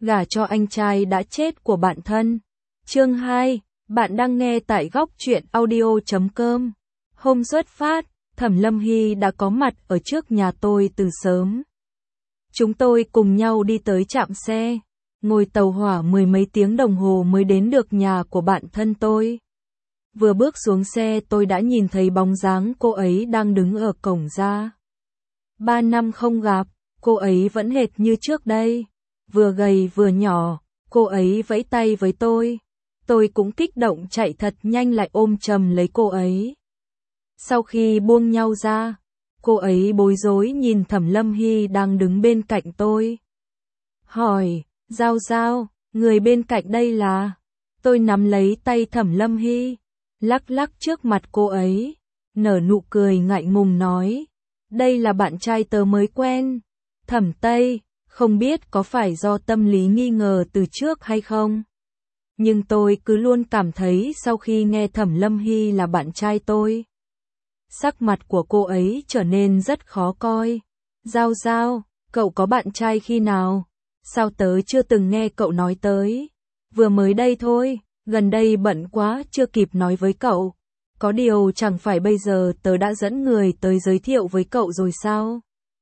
gả cho anh trai đã chết của bạn thân. Chương 2, bạn đang nghe tại góc truyện audio.com. Hôm xuất phát, Thẩm Lâm Hy đã có mặt ở trước nhà tôi từ sớm. Chúng tôi cùng nhau đi tới trạm xe, ngồi tàu hỏa mười mấy tiếng đồng hồ mới đến được nhà của bạn thân tôi. Vừa bước xuống xe tôi đã nhìn thấy bóng dáng cô ấy đang đứng ở cổng ra. 3 năm không gặp, cô ấy vẫn hệt như trước đây, vừa gầy vừa nhỏ, cô ấy vẫy tay với tôi. Tôi cũng kích động chạy thật nhanh lại ôm chầm lấy cô ấy. Sau khi buông nhau ra, cô ấy bối rối nhìn Thẩm Lâm Hy đang đứng bên cạnh tôi. Hỏi, Giao Giao, người bên cạnh đây là? Tôi nắm lấy tay Thẩm Lâm Hy, lắc lắc trước mặt cô ấy, nở nụ cười ngại ngùng nói, đây là bạn trai tớ mới quen, Thẩm Tây, không biết có phải do tâm lý nghi ngờ từ trước hay không? Nhưng tôi cứ luôn cảm thấy sau khi nghe Thẩm Lâm Hy là bạn trai tôi, sắc mặt của cô ấy trở nên rất khó coi. Giao Giao, cậu có bạn trai khi nào? Sao tớ chưa từng nghe cậu nói tới? Vừa mới đây thôi, gần đây bận quá chưa kịp nói với cậu. Có điều chẳng phải bây giờ tớ đã dẫn người tới giới thiệu với cậu rồi sao?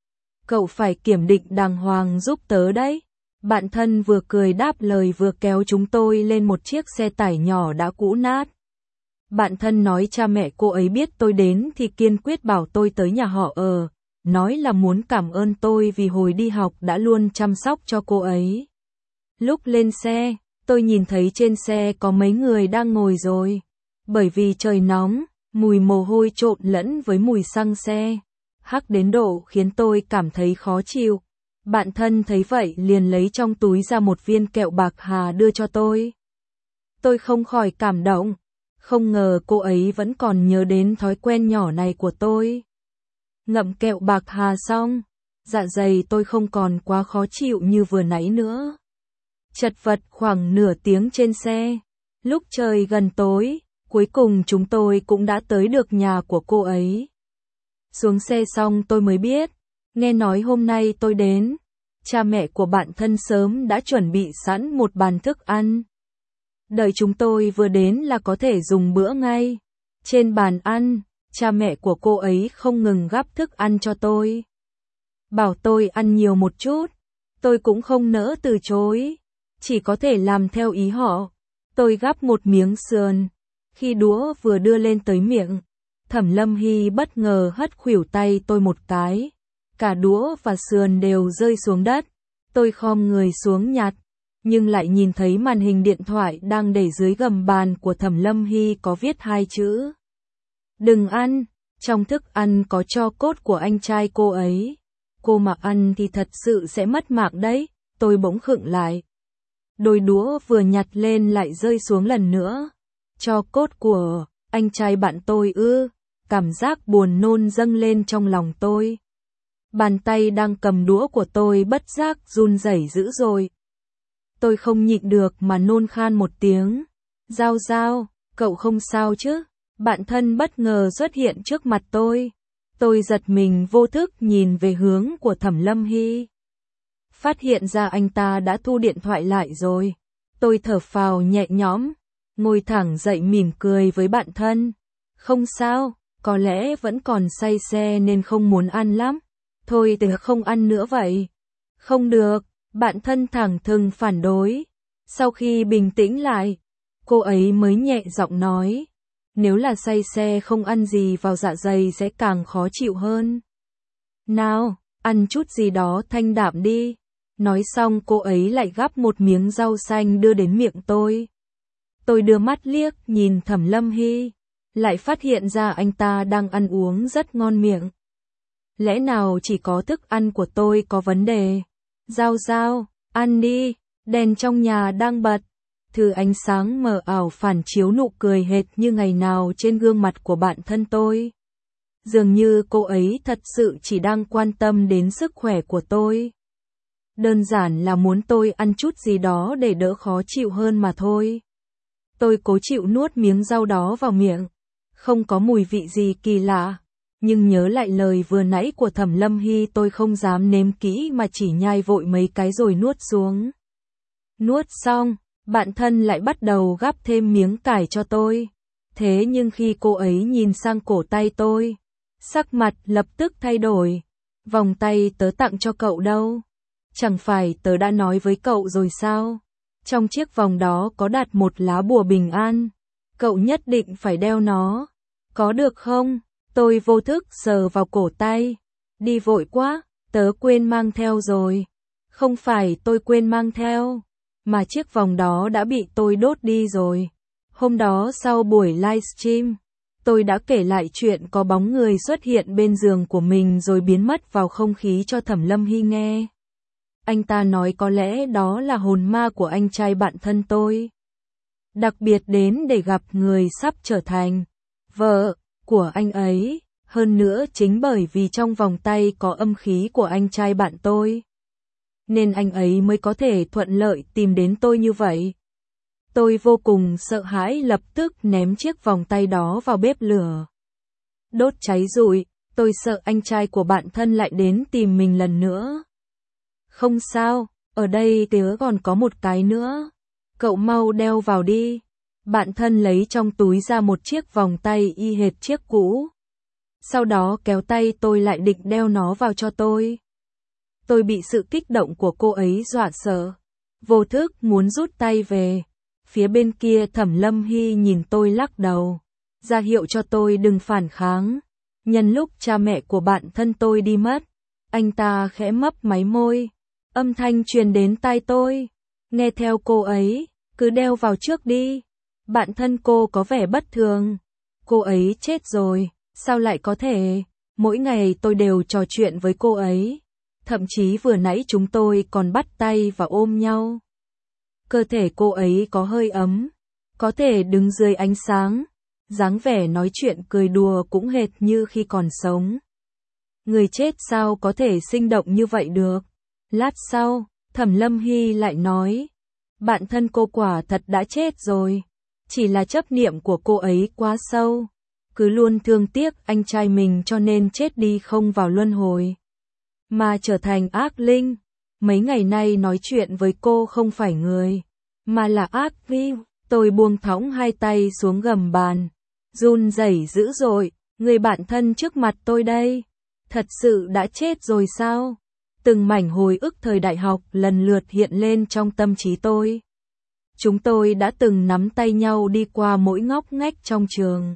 Cậu phải kiểm định đàng hoàng giúp tớ đấy. Bạn thân vừa cười đáp lời vừa kéo chúng tôi lên một chiếc xe tải nhỏ đã cũ nát. Bạn thân nói cha mẹ cô ấy biết tôi đến thì kiên quyết bảo tôi tới nhà họ ở, nói là muốn cảm ơn tôi vì hồi đi học đã luôn chăm sóc cho cô ấy. Lúc lên xe, tôi nhìn thấy trên xe có mấy người đang ngồi rồi. Bởi vì trời nóng, mùi mồ hôi trộn lẫn với mùi xăng xe, hắc đến độ khiến tôi cảm thấy khó chịu. Bạn thân thấy vậy liền lấy trong túi ra một viên kẹo bạc hà đưa cho tôi. Tôi không khỏi cảm động, không ngờ cô ấy vẫn còn nhớ đến thói quen nhỏ này của tôi. Ngậm kẹo bạc hà xong, dạ dày tôi không còn quá khó chịu như vừa nãy nữa. Chật vật khoảng nửa tiếng trên xe, lúc trời gần tối, cuối cùng chúng tôi cũng đã tới được nhà của cô ấy. Xuống xe xong tôi mới biết, nghe nói hôm nay tôi đến, cha mẹ của bạn thân sớm đã chuẩn bị sẵn một bàn thức ăn. Đợi chúng tôi vừa đến là có thể dùng bữa ngay. Trên bàn ăn, cha mẹ của cô ấy không ngừng gắp thức ăn cho tôi. Bảo tôi ăn nhiều một chút, tôi cũng không nỡ từ chối, chỉ có thể làm theo ý họ. Tôi gắp một miếng sườn, khi đũa vừa đưa lên tới miệng, Thẩm Lâm Hy bất ngờ hất khuỷu tay tôi một cái. Cả đũa và sườn đều rơi xuống đất. Tôi khom người xuống nhặt, nhưng lại nhìn thấy màn hình điện thoại đang để dưới gầm bàn của Thẩm Lâm Hy có viết 2 chữ. Đừng ăn, trong thức ăn có tro cốt của anh trai cô ấy. Cô mà ăn thì thật sự sẽ mất mạng đấy. Tôi bỗng khựng lại. Đôi đũa vừa nhặt lên lại rơi xuống lần nữa. Tro cốt của anh trai bạn tôi ư? Cảm giác buồn nôn dâng lên trong lòng tôi. Bàn tay đang cầm đũa của tôi bất giác run rẩy dữ dội. Tôi không nhịn được mà nôn khan một tiếng. Giao Giao, cậu không sao chứ? Bạn thân bất ngờ xuất hiện trước mặt tôi. Tôi giật mình vô thức nhìn về hướng của Thẩm Lâm Hy. Phát hiện ra anh ta đã thu điện thoại lại rồi. Tôi thở phào nhẹ nhõm, ngồi thẳng dậy mỉm cười với bạn thân. Không sao, có lẽ vẫn còn say xe nên không muốn ăn lắm. Thôi thì không ăn nữa vậy. Không được, bạn thân thẳng thừng phản đối. Sau khi bình tĩnh lại, cô ấy mới nhẹ giọng nói. Nếu là say xe không ăn gì vào dạ dày sẽ càng khó chịu hơn. Nào, ăn chút gì đó thanh đạm đi. Nói xong cô ấy lại gắp một miếng rau xanh đưa đến miệng tôi. Tôi đưa mắt liếc nhìn Thẩm Lâm Hy, lại phát hiện ra anh ta đang ăn uống rất ngon miệng. Lẽ nào chỉ có thức ăn của tôi có vấn đề? Giao Giao, ăn đi, đèn trong nhà đang bật. Thứ ánh sáng mờ ảo phản chiếu nụ cười hệt như ngày nào trên gương mặt của bạn thân tôi. Dường như cô ấy thật sự chỉ đang quan tâm đến sức khỏe của tôi. Đơn giản là muốn tôi ăn chút gì đó để đỡ khó chịu hơn mà thôi. Tôi cố chịu nuốt miếng rau đó vào miệng. Không có mùi vị gì kỳ lạ. Nhưng nhớ lại lời vừa nãy của Thẩm Lâm Hy tôi không dám nếm kỹ mà chỉ nhai vội mấy cái rồi nuốt xuống. Nuốt xong, bạn thân lại bắt đầu gắp thêm miếng cải cho tôi. Thế nhưng khi cô ấy nhìn sang cổ tay tôi, sắc mặt lập tức thay đổi. Vòng tay tớ tặng cho cậu đâu? Chẳng phải tớ đã nói với cậu rồi sao? Trong chiếc vòng đó có đặt một lá bùa bình an. Cậu nhất định phải đeo nó. Có được không? Tôi vô thức sờ vào cổ tay. Đi vội quá, tớ quên mang theo rồi. Không phải tôi quên mang theo, mà chiếc vòng đó đã bị tôi đốt đi rồi. Hôm đó sau buổi livestream, tôi đã kể lại chuyện có bóng người xuất hiện bên giường của mình rồi biến mất vào không khí cho Thẩm Lâm Hy nghe. Anh ta nói có lẽ đó là hồn ma của anh trai bạn thân tôi. Đặc biệt đến để gặp người sắp trở thành vợ của anh ấy. Hơn nữa chính bởi vì trong vòng tay có âm khí của anh trai bạn tôi, nên anh ấy mới có thể thuận lợi tìm đến tôi như vậy. Tôi vô cùng sợ hãi, lập tức ném chiếc vòng tay đó vào bếp lửa. Đốt cháy rụi, tôi sợ anh trai của bạn thân lại đến tìm mình lần nữa. Không sao, ở đây tớ còn có một cái nữa. Cậu mau đeo vào đi. Bạn thân lấy trong túi ra một chiếc vòng tay y hệt chiếc cũ. Sau đó kéo tay tôi lại định đeo nó vào cho tôi. Tôi bị sự kích động của cô ấy dọa sợ, vô thức muốn rút tay về. Phía bên kia Thẩm Lâm Hy nhìn tôi lắc đầu, ra hiệu cho tôi đừng phản kháng. Nhân lúc cha mẹ của bạn thân tôi đi mất, anh ta khẽ mấp máy môi. Âm thanh truyền đến tai tôi. Nghe theo cô ấy, cứ đeo vào trước đi. Bạn thân cô có vẻ bất thường. Cô ấy chết rồi, sao lại có thể? Mỗi ngày tôi đều trò chuyện với cô ấy. Thậm chí vừa nãy chúng tôi còn bắt tay và ôm nhau. Cơ thể cô ấy có hơi ấm, có thể đứng dưới ánh sáng, dáng vẻ nói chuyện cười đùa cũng hệt như khi còn sống. Người chết sao có thể sinh động như vậy được? Lát sau, Thẩm Lâm Hy lại nói, bạn thân cô quả thật đã chết rồi, chỉ là chấp niệm của cô ấy quá sâu, cứ luôn thương tiếc anh trai mình cho nên chết đi không vào luân hồi, mà trở thành ác linh. Mấy ngày nay nói chuyện với cô không phải người, mà là ác vi. Tôi buông thõng hai tay xuống gầm bàn, run rẩy dữ dội. Người bạn thân trước mặt tôi đây, thật sự đã chết rồi sao? Từng mảnh hồi ức thời đại học lần lượt hiện lên trong tâm trí tôi. Chúng tôi đã từng nắm tay nhau đi qua mỗi ngóc ngách trong trường,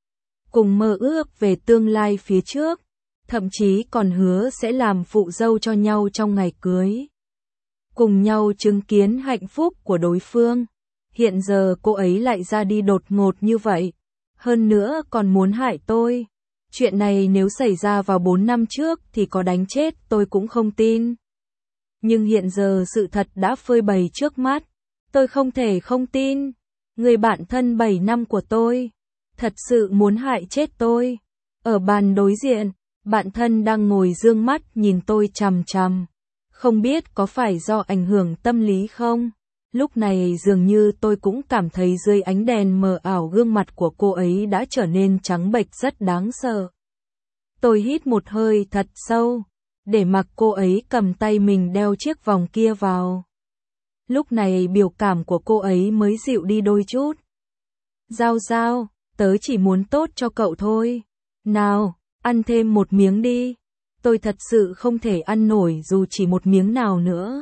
cùng mơ ước về tương lai phía trước, thậm chí còn hứa sẽ làm phụ dâu cho nhau trong ngày cưới, cùng nhau chứng kiến hạnh phúc của đối phương. Hiện giờ cô ấy lại ra đi đột ngột như vậy, hơn nữa còn muốn hại tôi. Chuyện này nếu xảy ra vào 4 năm trước thì có đánh chết tôi cũng không tin. Nhưng hiện giờ sự thật đã phơi bày trước mắt, tôi không thể không tin. Người bạn thân 7 năm của tôi, thật sự muốn hại chết tôi. Ở bàn đối diện, bạn thân đang ngồi dương mắt nhìn tôi chằm chằm. Không biết có phải do ảnh hưởng tâm lý không? Lúc này dường như tôi cũng cảm thấy dưới ánh đèn mờ ảo gương mặt của cô ấy đã trở nên trắng bệch rất đáng sợ. Tôi hít một hơi thật sâu, để mặc cô ấy cầm tay mình đeo chiếc vòng kia vào. Lúc này biểu cảm của cô ấy mới dịu đi đôi chút. Giao Giao, tớ chỉ muốn tốt cho cậu thôi. Nào, ăn thêm một miếng đi. Tôi thật sự không thể ăn nổi dù chỉ một miếng nào nữa.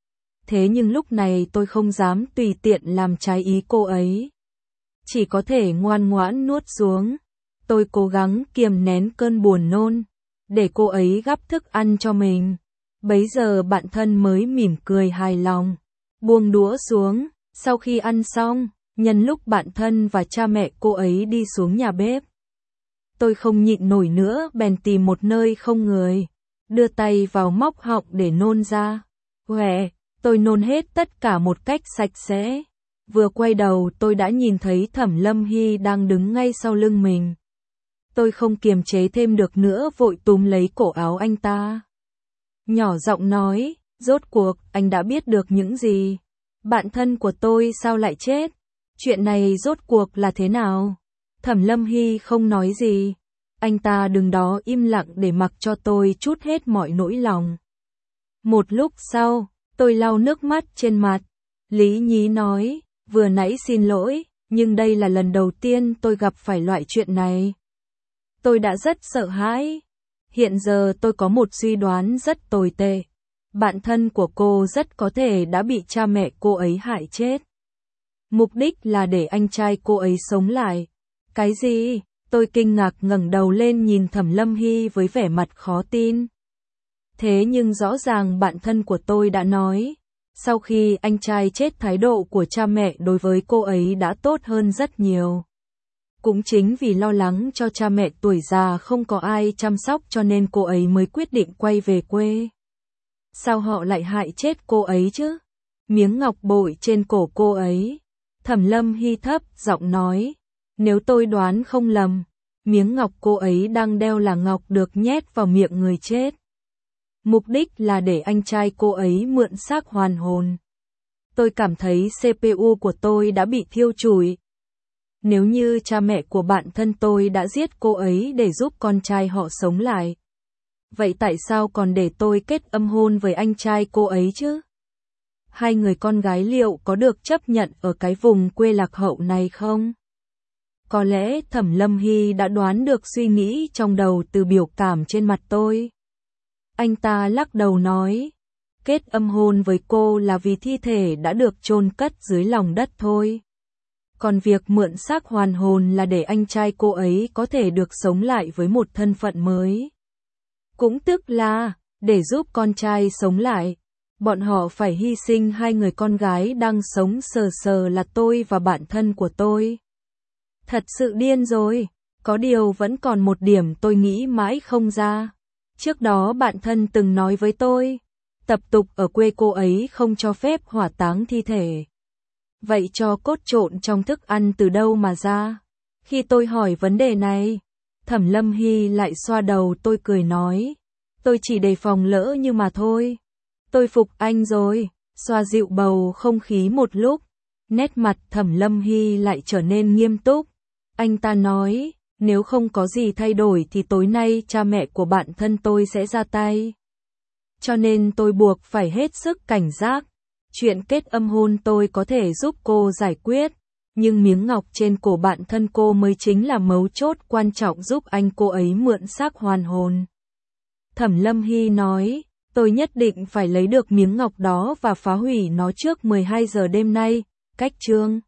Thế nhưng lúc này tôi không dám tùy tiện làm trái ý cô ấy. Chỉ có thể ngoan ngoãn nuốt xuống. Tôi cố gắng kiềm nén cơn buồn nôn, để cô ấy gắp thức ăn cho mình. Bấy giờ bạn thân mới mỉm cười hài lòng, buông đũa xuống. Sau khi ăn xong, nhân lúc bạn thân và cha mẹ cô ấy đi xuống nhà bếp, tôi không nhịn nổi nữa bèn tìm một nơi không người, đưa tay vào móc họng để nôn ra. Huệ, tôi nôn hết tất cả một cách sạch sẽ. Vừa quay đầu tôi đã nhìn thấy Thẩm Lâm Hy đang đứng ngay sau lưng mình. Tôi không kiềm chế thêm được nữa vội túm lấy cổ áo anh ta. Nhỏ giọng nói, rốt cuộc anh đã biết được những gì? Bạn thân của tôi sao lại chết? Chuyện này rốt cuộc là thế nào? Thẩm Lâm Hy không nói gì. Anh ta đứng đó im lặng để mặc cho tôi trút hết mọi nỗi lòng. Một lúc sau, tôi lau nước mắt trên mặt, Lý Nhí nói, vừa nãy xin lỗi, nhưng đây là lần đầu tiên tôi gặp phải loại chuyện này. Tôi đã rất sợ hãi. Hiện giờ tôi có một suy đoán rất tồi tệ. Bạn thân của cô rất có thể đã bị cha mẹ cô ấy hại chết. Mục đích là để anh trai cô ấy sống lại. Cái gì? Tôi kinh ngạc ngẩng đầu lên nhìn Thẩm Lâm Hy với vẻ mặt khó tin. Thế nhưng rõ ràng bạn thân của tôi đã nói, sau khi anh trai chết thái độ của cha mẹ đối với cô ấy đã tốt hơn rất nhiều. Cũng chính vì lo lắng cho cha mẹ tuổi già không có ai chăm sóc cho nên cô ấy mới quyết định quay về quê. Sao họ lại hại chết cô ấy chứ? Miếng ngọc bội trên cổ cô ấy. Thẩm Lâm Hy thấp giọng nói, nếu tôi đoán không lầm, miếng ngọc cô ấy đang đeo là ngọc được nhét vào miệng người chết. Mục đích là để anh trai cô ấy mượn xác hoàn hồn. Tôi cảm thấy CPU của tôi đã bị thiêu chùi. Nếu như cha mẹ của bạn thân tôi đã giết cô ấy để giúp con trai họ sống lại, vậy tại sao còn để tôi kết âm hôn với anh trai cô ấy chứ? Hai người con gái liệu có được chấp nhận ở cái vùng quê lạc hậu này không? Có lẽ Thẩm Lâm Hy đã đoán được suy nghĩ trong đầu từ biểu cảm trên mặt tôi. Anh ta lắc đầu nói, kết âm hôn với cô là vì thi thể đã được chôn cất dưới lòng đất thôi. Còn việc mượn xác hoàn hồn là để anh trai cô ấy có thể được sống lại với một thân phận mới. Cũng tức là, để giúp con trai sống lại, bọn họ phải hy sinh hai người con gái đang sống sờ sờ là tôi và bạn thân của tôi. Thật sự điên rồi, có điều vẫn còn một điểm tôi nghĩ mãi không ra. Trước đó bạn thân từng nói với tôi, tập tục ở quê cô ấy không cho phép hỏa táng thi thể. Vậy cho cốt trộn trong thức ăn từ đâu mà ra? Khi tôi hỏi vấn đề này, Thẩm Lâm Hy lại xoa đầu tôi cười nói, tôi chỉ đề phòng lỡ như mà thôi. Tôi phục anh rồi, xoa dịu bầu không khí một lúc, nét mặt Thẩm Lâm Hy lại trở nên nghiêm túc. Anh ta nói, nếu không có gì thay đổi thì tối nay cha mẹ của bạn thân tôi sẽ ra tay. Cho nên tôi buộc phải hết sức cảnh giác. Chuyện kết âm hôn tôi có thể giúp cô giải quyết, nhưng miếng ngọc trên cổ bạn thân cô mới chính là mấu chốt quan trọng giúp anh cô ấy mượn xác hoàn hồn. Thẩm Lâm Hy nói, tôi nhất định phải lấy được miếng ngọc đó và phá hủy nó trước 12 giờ đêm nay, cách chương.